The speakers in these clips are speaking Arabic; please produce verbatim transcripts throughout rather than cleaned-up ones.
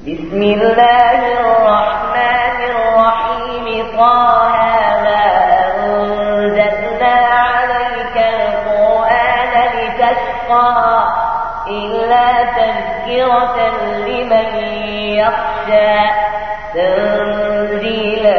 بسم الله الرحمن الرحيم. طه ما أنزلنا عليك القرآن لتشقى إلا تذكرة لمن يخشى تنزيلا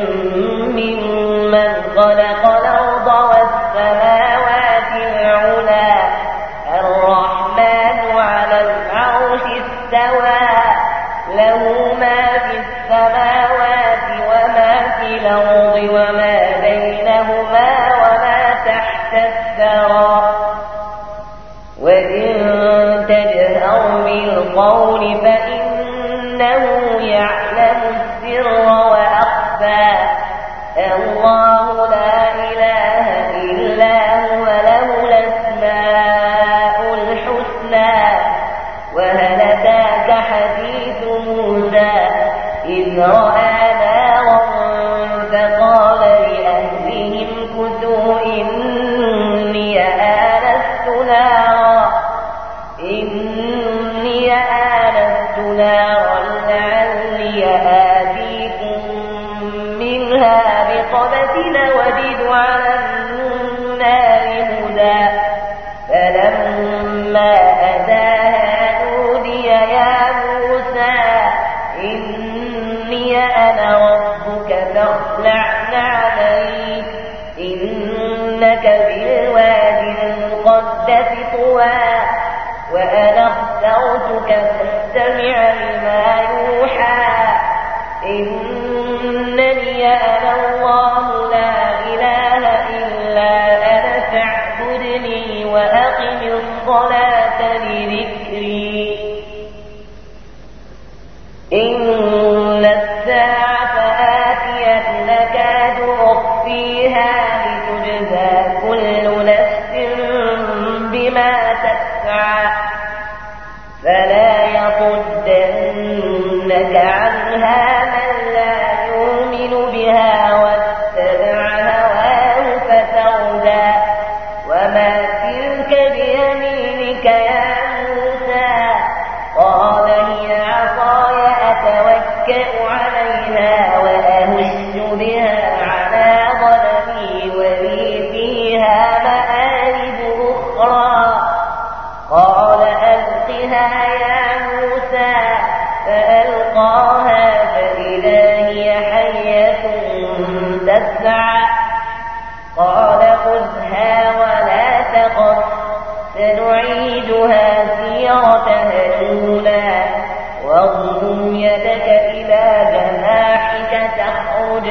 ممن خلق الأرض والسماوات العلى الرحمن على العرش استوى له ما في السماوات وما في الأرض وما بينهما وما تحت الثرى وإن تجهر بالقول فإنه يعلم السر وأخفى الله لا إله إلا هو له الأسماء الحسنى. وهل أتاك حديث موسى إذ رأى نارا فقال لأهلهم كثوا إني آنست نارا إني آنست نارا لعلي آتيكم منها بقبس وجد على النار هدى فلما أتاها نودي يا موسى إني أنا ربك فاخلع نعليك إنك بالوادي المقدس طوى وأنا اخترتك فاستمع لما يوحى إنني أنا الله لا إله إلا أنا فاعبدني وأقم الصلاة لذكري. إن الساعة آتية نكاد أخفيها لتجزى كل نفس بما تسعى فلا يصدنك عنها من لا يؤمن بها واتبع هواه فتردى. وما تلك بيمينك يا موسى قال هي عصاي أتوكأ عليها وأهش بها على ظلمي ولي فيها مآرب أخرى قال ألقها يا موسى فألقاها فإذا هي حية تسعى قال خذها ولا تخف سنعيدها سيرتها الأولى واضم يدك إلى جناحك تخرج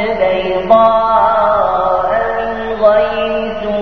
بيضاء من غير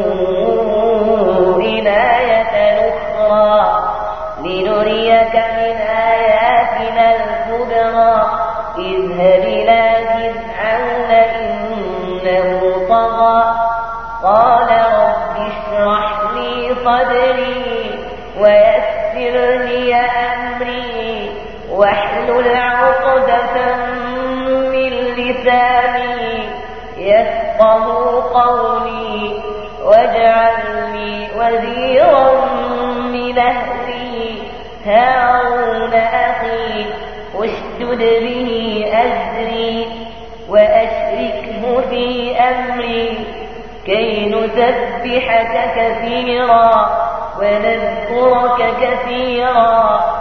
سوء آية أخرى لنريك من آياتنا الكبرى اذهب إلى فرعون إنه طغى قال رب اشرح لي صدري ويسر لي أمري واحلل عقدة من لساني يفقه قولي واجعل لي وزيرا من أهلي هارون أخي اشدد به أزري وأشركه في أمري كي نسبحك كثيرا ونذكرك كثيرا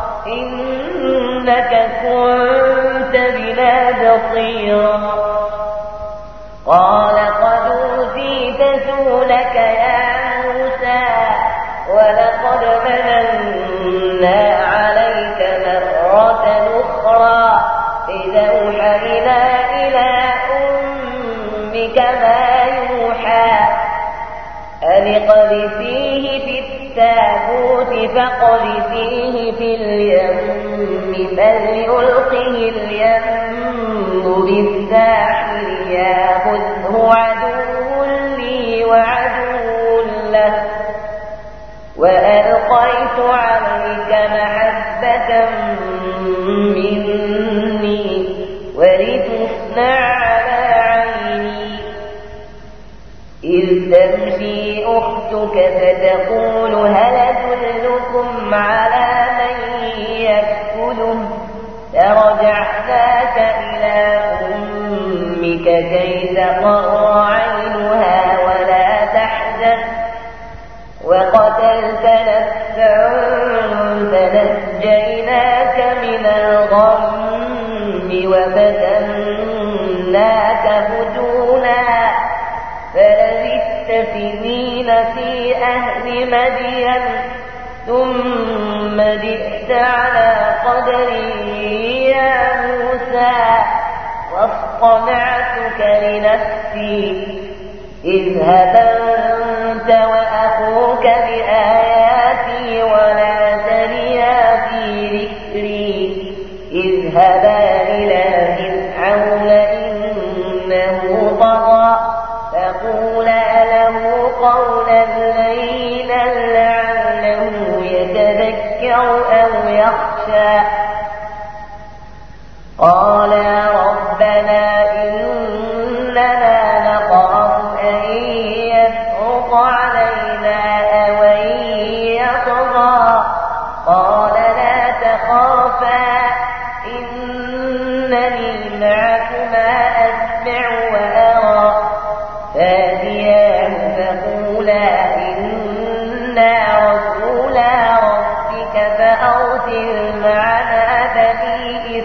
إنك كنت بنا بصيرا. قال قد أوتيت سؤلك يا موسى ولقد مننا عليك مرة أخرى إذا أوحينا إلى أمك ما يوحى أن اقذفيه في التابوت فاقذفيه في اليم فليلقه اليم بالساحل ياخذه عدو لي وعدو له وألقيت عليك محبة مني ولتصنع على عيني إذ تمشي أختك فتقول هل أدلكم على من يكفله ترجو رجعناك إلى أمك كي تقر عينها ولا تحزن وقتلت نفسا فنجيناك من الغم وفتناك فتونا فلبثت سنين في أهل مدين ثم جئت على قدري يا موسى واصطنعتك لنفسي اذهب أنت وأخوك بآياتي ولا تنيا في ذكري اذهبا إلى فرعون إنه طغى فقولا له قولا لينا لعله يتذكر أو يخشى قالا ربنا إننا نخاف أن يفرط علينا أو أن يطغى قال لا تخافا إنني معكما أسمع وأرى فاتياه فقولا إنا رسولا ربك فأرسل معنا بني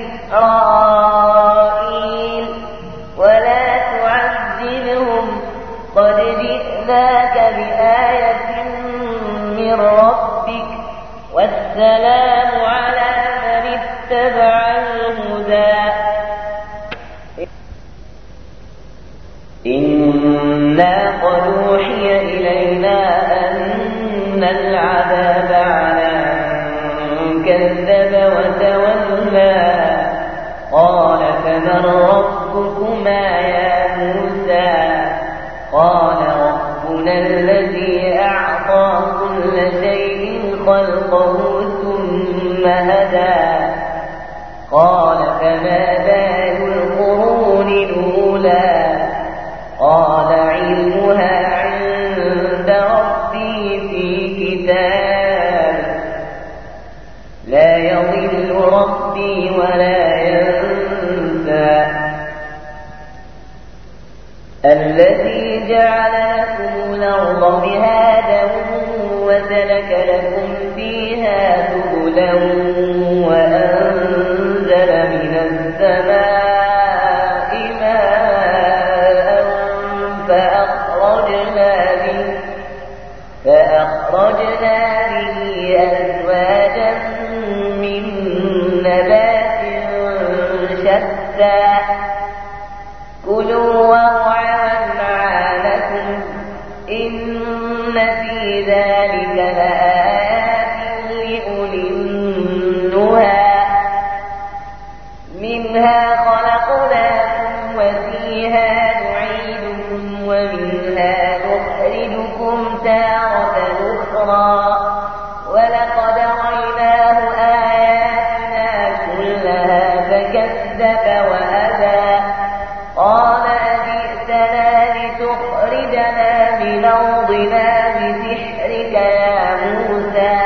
إسرائيل ولا تعذبهم قد جئناك بآية من ربك والسلام على من اتبع الهدى إنا قد أوحي إلينا أن العذاب على من كذب وتولى قال فمن ربكما يا موسى قال ربنا الذي أعطى كل شيء خلقه ثم هدى قال فما بال القرون الأولى قال علمها عند ربي في كتاب لا يضل ربي ولا ينسى الذي جعل لكم الأرض مهادا وسلك لكم فيها سبلا وأنزل من السماء ماء فأخرجنا به فأخرجنا به أزواجا من نبات شتى كلوا وارعوا أنعامكم إن في ذلك لآيات لأولي النهى منها خلقناكم وفيها نعيدكم ومنها نخرجكم تارة أخرى ولقد رأيناه آياتنا كلها فكذب وأبى قال أجئتنا لتخرجنا من أرضنا بسحرك يا موسى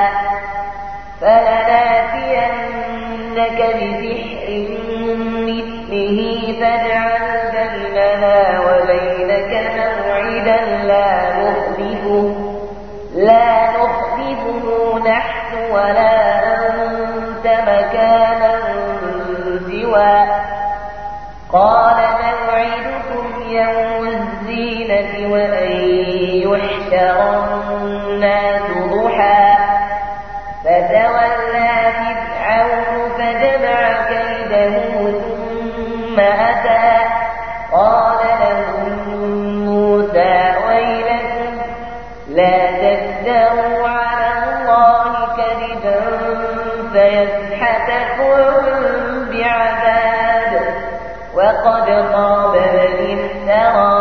فلناتينك بسحر مثله فاجعل بيننا وبينك موعدا لا نخلفه لا نخلفه نحن ولا أنت مكانا سوى قال موعدكم يوم الزينة وأن يحشر الناس ضحى فتولى فرعون فجمع كيده ثم أتى قال لهم موسى ويلكم لا تفتروا على الله كذبا فيسحتكم بعذاب وقد خاب من افترى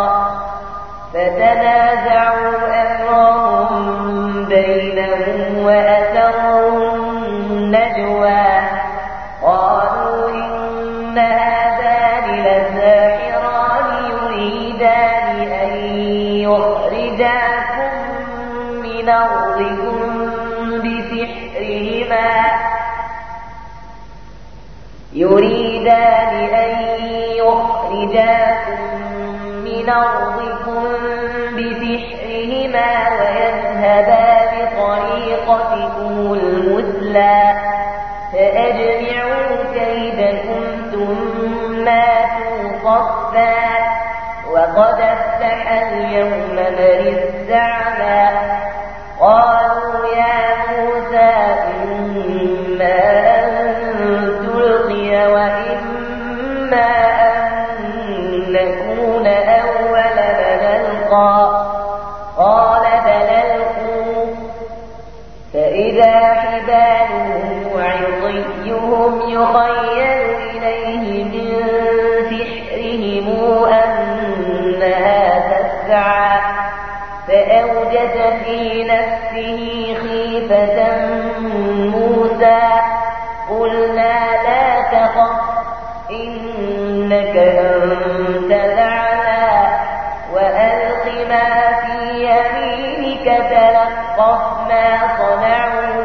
فتنازعوا أمرهم بينهم وأسروا النجوى قالوا إن هذان لساحران يريدان أن يخرجاكم من أرضكم بسحرهما يريد يريدان أن يخرجاكم من أرضكم بسحرهما ويذهبا بطريقتكم المثلى فأجمعوا كيدكم ثم أتوا صفا وقد أفلح اليوم من استعلى قالوا يا موسى إما أن تلقي وإما أن نكون أول من ألقى قال بل ألقوا فإذا حبالهم وعصيهم يخيل إليه من سحرهم أنها تسعى فأوجس في نفسه خيفة موسى قلنا لا تخف إنك أنت الأعلى وألق ما في يمينك تلقف ما صنعوا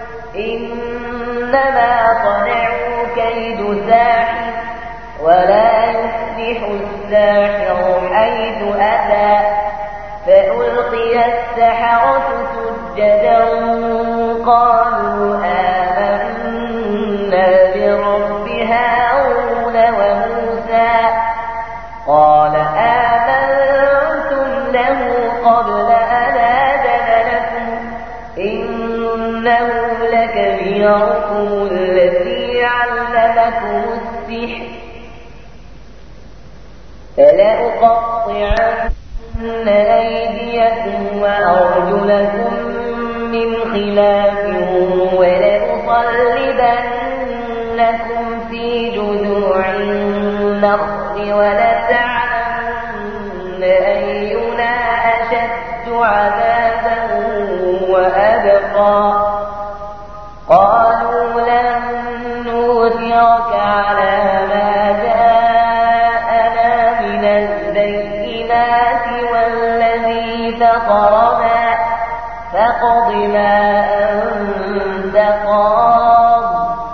إنما صنعوا كيد ساحر ولا يفلح الساحر حيث أتى فألقي السحرة سجدا قالوا آمنا برب هارون وموسى قال آمنتم له قبل أن آذن لكم إنه لكبيركم الذي علمكم السحر فلأقطعن أيديكم وأرجلكم من خلاف ولأصلبنكم في جذوع النخل ولتعلمن أينا أشد عذابا وأبقى قالوا لن نؤثرك على ما جاءنا من البينات والذي فطرنا فاقض ما أنت قاض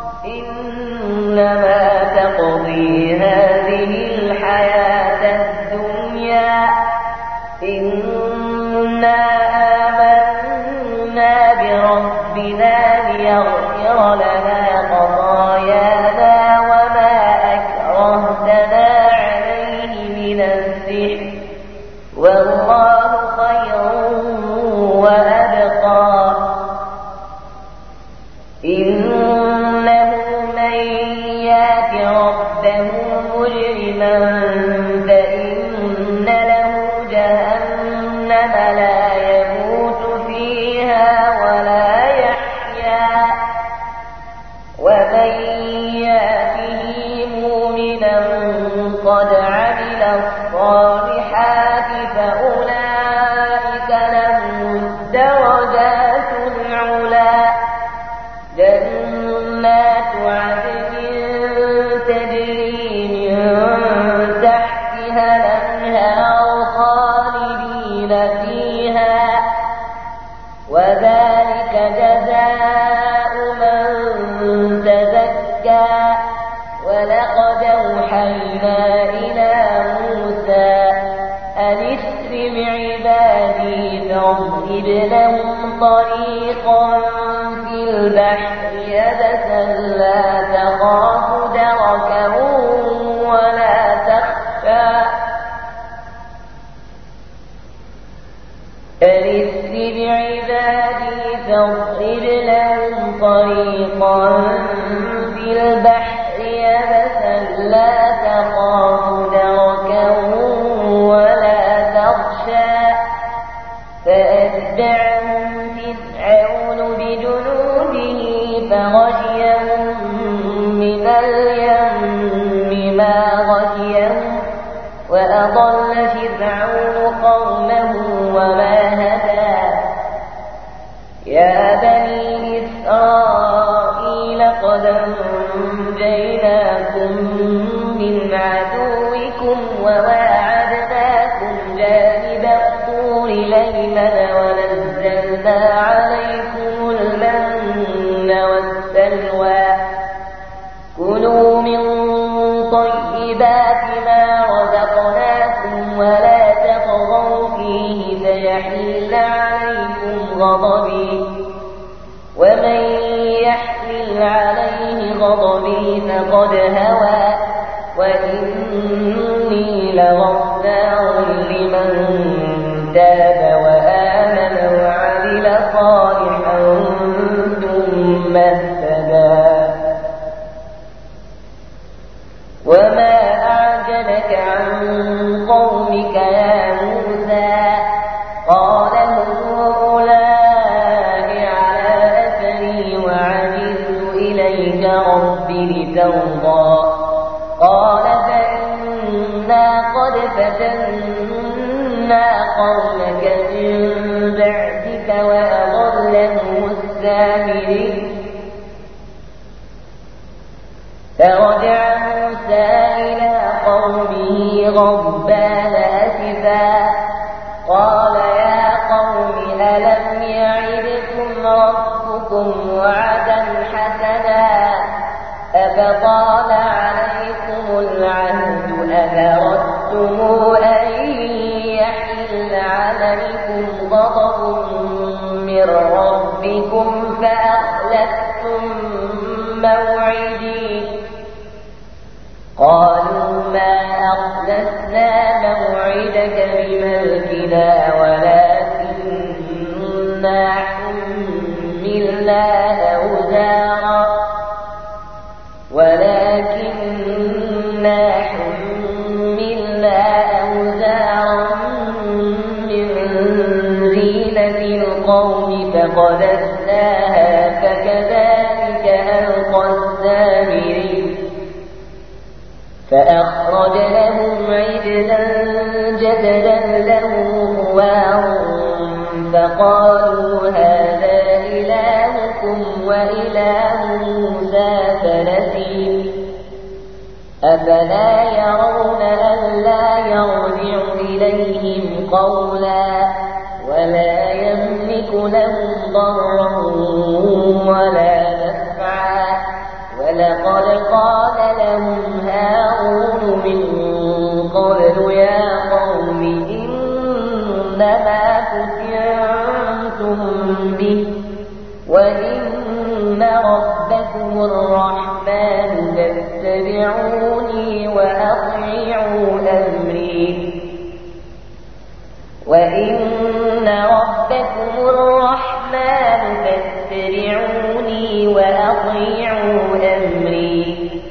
إنما تقضي هذه الحياة الدنيا إنا آمنا بربنا ليغفر لنا خطايانا وما أكرهتنا عليه من السحر والله خير وأبقى إنه من يات ربه مجرما فإن له جهنم لا يموت فيها ولا يحيا ومن ياته مؤمنا قد عمل الصالحات فأولئك لهم الدرجات العلى جنات عدن تجري من تحتها الأنهار خالدين فيها وذلك جزاء من تزكى ولقد أوحينا إلى موسى أن اسر بعبادي فاضرب لهم طريقا في البحر يبسا لا تخاف دركا ولا تخشى أن اسر بعبادي فاضرب لهم طريقا في البحر يبسا لا تخاف دركا ولا تخشى فأتبعهم فرعون بجنوده فغشيهم من اليم ما غشيهم وأضل فرعون قومه وما هدى يا بني إسرائيل طيبات ما رزقناكم ولا تطغوا فيه فيحل عليكم غضبي ومن يحمل عليه غضبي فقد هوى وإني لغفار لمن تاب وآمن وعمل صالحا ثم اهتدى. وما أعجلك عن قومك يا موسى قال هم أولئك على أثري وعجلت إليك رب لترضى قال فإنا قد فتنا قومك من بعدك وأضلهم السامري. فرجع موسى إلى قومه غضبان أسفا قال يا قوم ألم يعدكم ربكم وعدا حسنا أفطال عليكم العهد أفأردتم أن يحل عليكم غضب من ربكم فأخلفتم موعدي قالوا ما أخلفنا موعدك بملكنا ولكننا حملنا أوزارا ولكننا حملنا أوزارا من زينة القوم فقذفناها فكذلك ألقى السامري فأخرج لهم عجلا جسدا له خوار فقالوا هذا إلهكم وإله موسى فنسي أفلا يرون ألا يرجع إليهم قولا ولا يملك لهم ضرا ولا نفعا ولقد قال لهم هارون من قبل يا قوم إنما فتنتم به وإن ربكم الرحمن فاتبعوني وأطيعوا أمري وإن ربكم الرحمن فاتبعوني وأطيعوا أمري.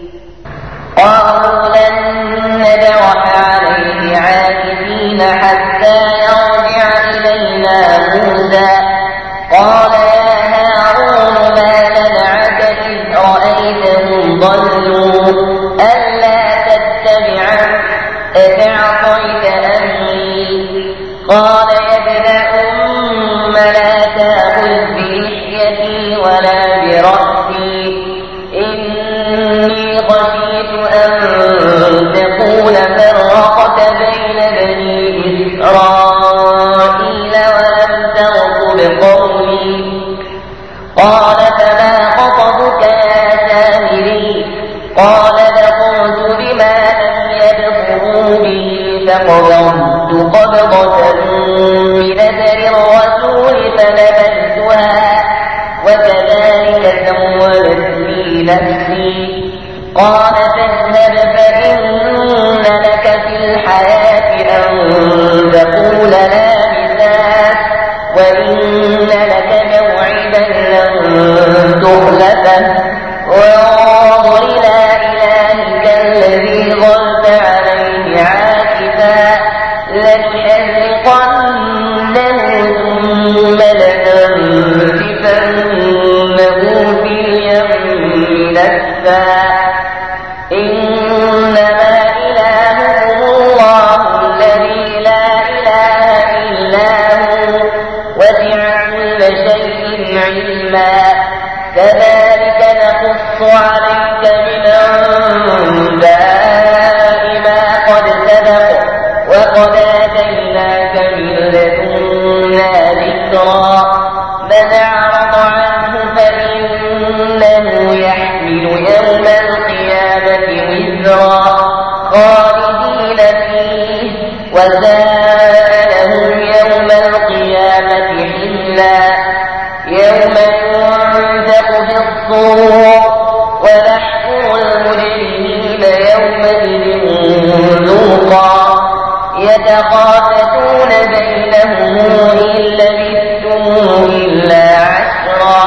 قالوا لن ندرح عليه عاكفين حتى يرجع إلينا موسى قال يا هارون ما منعك إذ رأيتهم ضلوا ألا تتبعن أفعصيت أمري قال يا ابن أم لا تأخذ بلحيتي ولا برأسي إني خشيت أن تقول فرقت بين بني إسرائيل ولم ترقب قومي قال فما خطبك يا سامري قال دخلت بما لم يدخلوا به فقبضت قبضة من أثر الرسول فنبذتها وكذلك سولت لي نفسي قال فاذهب فإن لك في الحياة أن تقول لا مساس وإن لك موعدا لن تخلفه وانظر إلى إلهك الذي ظلت عليه عاكفا لنحرقنه ثم لننسفنه في اليم نسفا إنما إلهكم الله الذي لا إله إلا هو وسع كل شيء علما كذلك نقص عليك من أنباء ما قد سبق وقد آتيناك من لدنا ذكرا من أعرض عنه فإنه يحمل يوم القيامة وزرا وساء لهم يوم القيامة حملا يوم ينفخ في الصور ونحشر المجرمين يومئذ ذرقا يتخافتون بينهم إن لبثتم إلا عشرا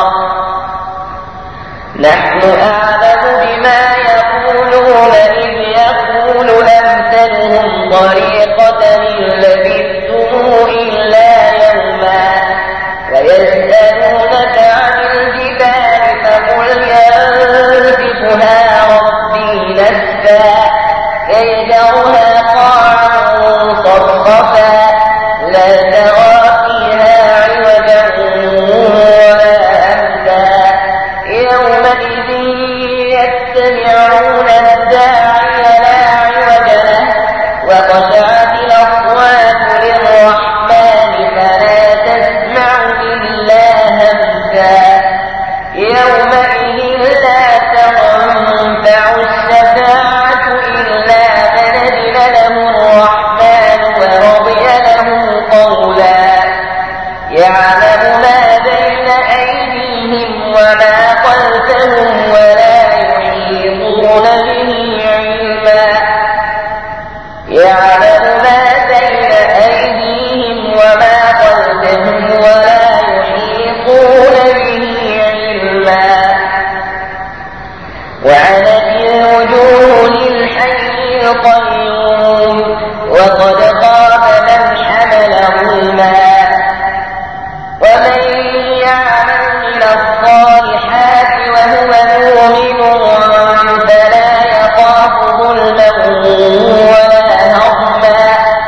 نحن أعلم بما يقولون إذ يقول أمثلهم طريقة إن لبثتم إلا يوما ويسألونك عن الجبال فقل ينسفها ربي نسفا يذرها قاعا صفصفا لا ترى فيها عوجا ولا أمتا يومئذ يتبعون الداعي لا عوج له وخشعت الأصوات للرحمن فلا تسمع إلا همسا يومئذ لا تنفع الشفاعة إلا من أذن له الرحمن ورضي له قولا يعلم ما بين أيديهم وما خلفهم ولا يحيطون به علما يعلم ما بين أيديهم وما خلفهم ولا يحيطون به علما وعنت الوجوه للحي القيوم وقد خاب من حمل ظلما ومن يعمل من الصالحات وهو مؤمن فلا يخاف ظلما ولا هضما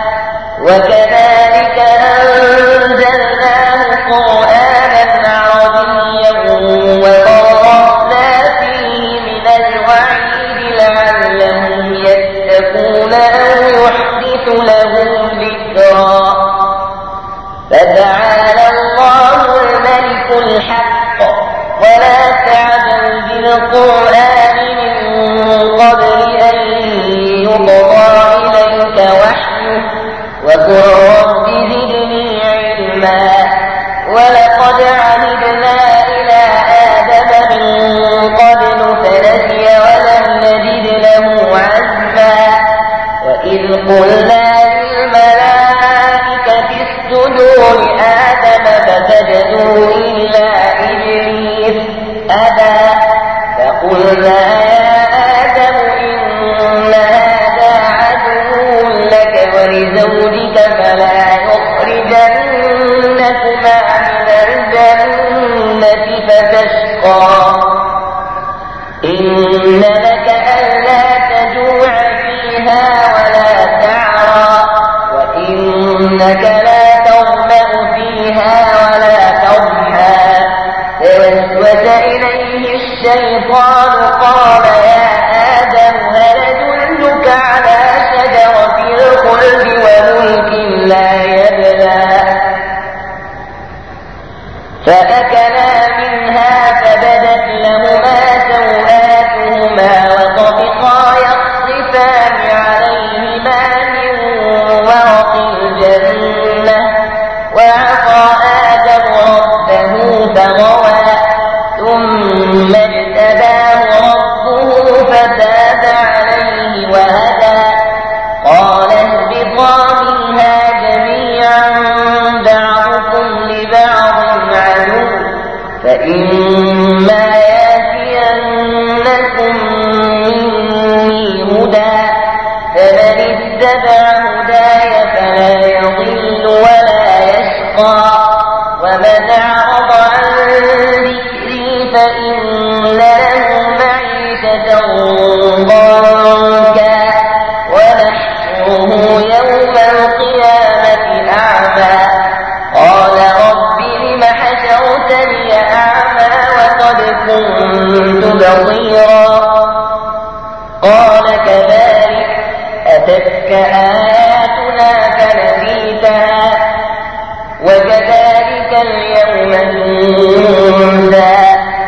وكذلك أنزلناه قرآنا عربيا وصرفنا فيه من الوعيد لعلهم يتقون أو يحدث لهم ذكرا فتعالى الله الملك الحق ولا تعجل بالقرآن من قبل أن يقضى إليك وحيه وقل رب زدني علما ولقد عهدنا إلى آدم من قبل فنسي ولم نجد له عزما وإذ قلنا للملائكة اسجدوا لآدم فسجدوا إلا إبليس أبى فقلنا يا آدم إن هذا عدو لك ولزوجك فلا يخرجنكما من الجنة فتشقى إن لك ألا تجوع فيها ولا تعرى وإنك لا تظمأ فيها ولا تضحى فوسوس إليه الشيطان قال يا آدم هل أدلك على شجرة الخلد وملك لا يبلى فأكلا منها فبدت لهما سوآتهما وطفقا يخصفان عليهما من ورق الجنة وعصى آدم ربه فغوى ثم اجتباه ربه فتاب عليه وهدى قال اهبطا منها جميعا بعضكم لبعض عدو فإما يأتينكم مني هدى فمن اتبع هداي فلا يضل ولا يشقى ومن أعرض عن ذكري فإن له معيشة ضنكا ونحشره يوم القيامة أعمى قال رب لم حشرتني أعمى وقد كنت بصيرا قال كذلك أتتك آياتنا فنسيتها وكذلك اليوم تنسى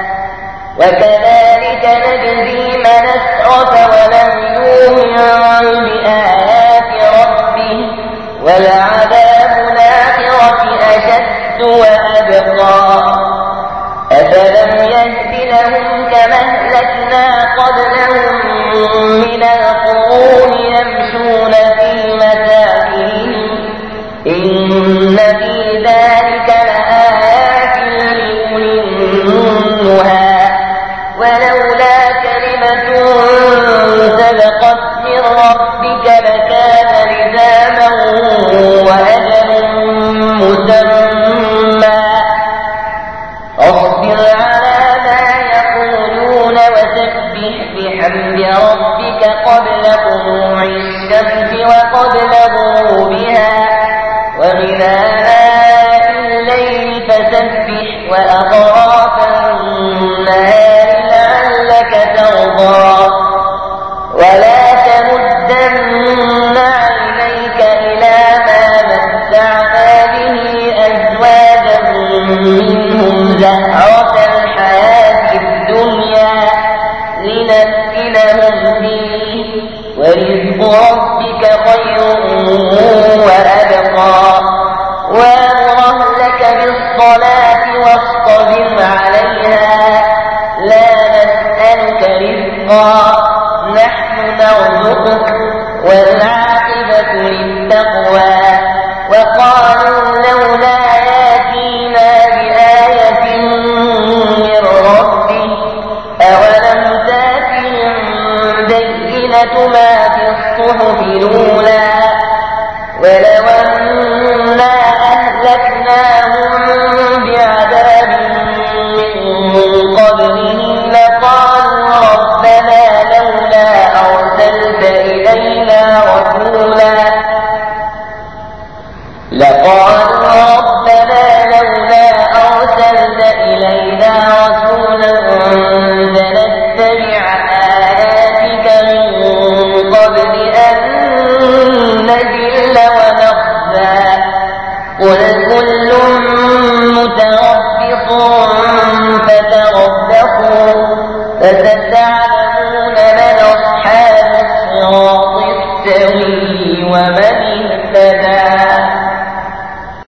وكذلك نجزي من أسرف ولم يؤمن بآيات ربه طلوع الشمس وقبل غروبها ومن آناء الليل فسبح وأطراف النهار لعلك ترضى ولا تمدن عينيك إلى ما متعنا به أزواجا منهم زهرة الحياة الدنيا لنفتنهم فيه ورزق ربك خير وأبقى وأمر أهلك بالصلاة واصطبر عليها لا نسألك رزقا نحن نرزقك والعاقبة للتقوى وقالوا لولا يأتينا بآية من ربه أولم تأتهم بينة ما في الصحف الأولى ولو أنا أهلكناهم بعذاب من قبله لقالوا ربنا لولا أرسلت إلينا رسولا لقالوا ربنا لولا أرسلت إلينا رسولا فنتبع آياتك من قبل أن نذل ونخزى قل كل متربص فتربصوا فستعلمون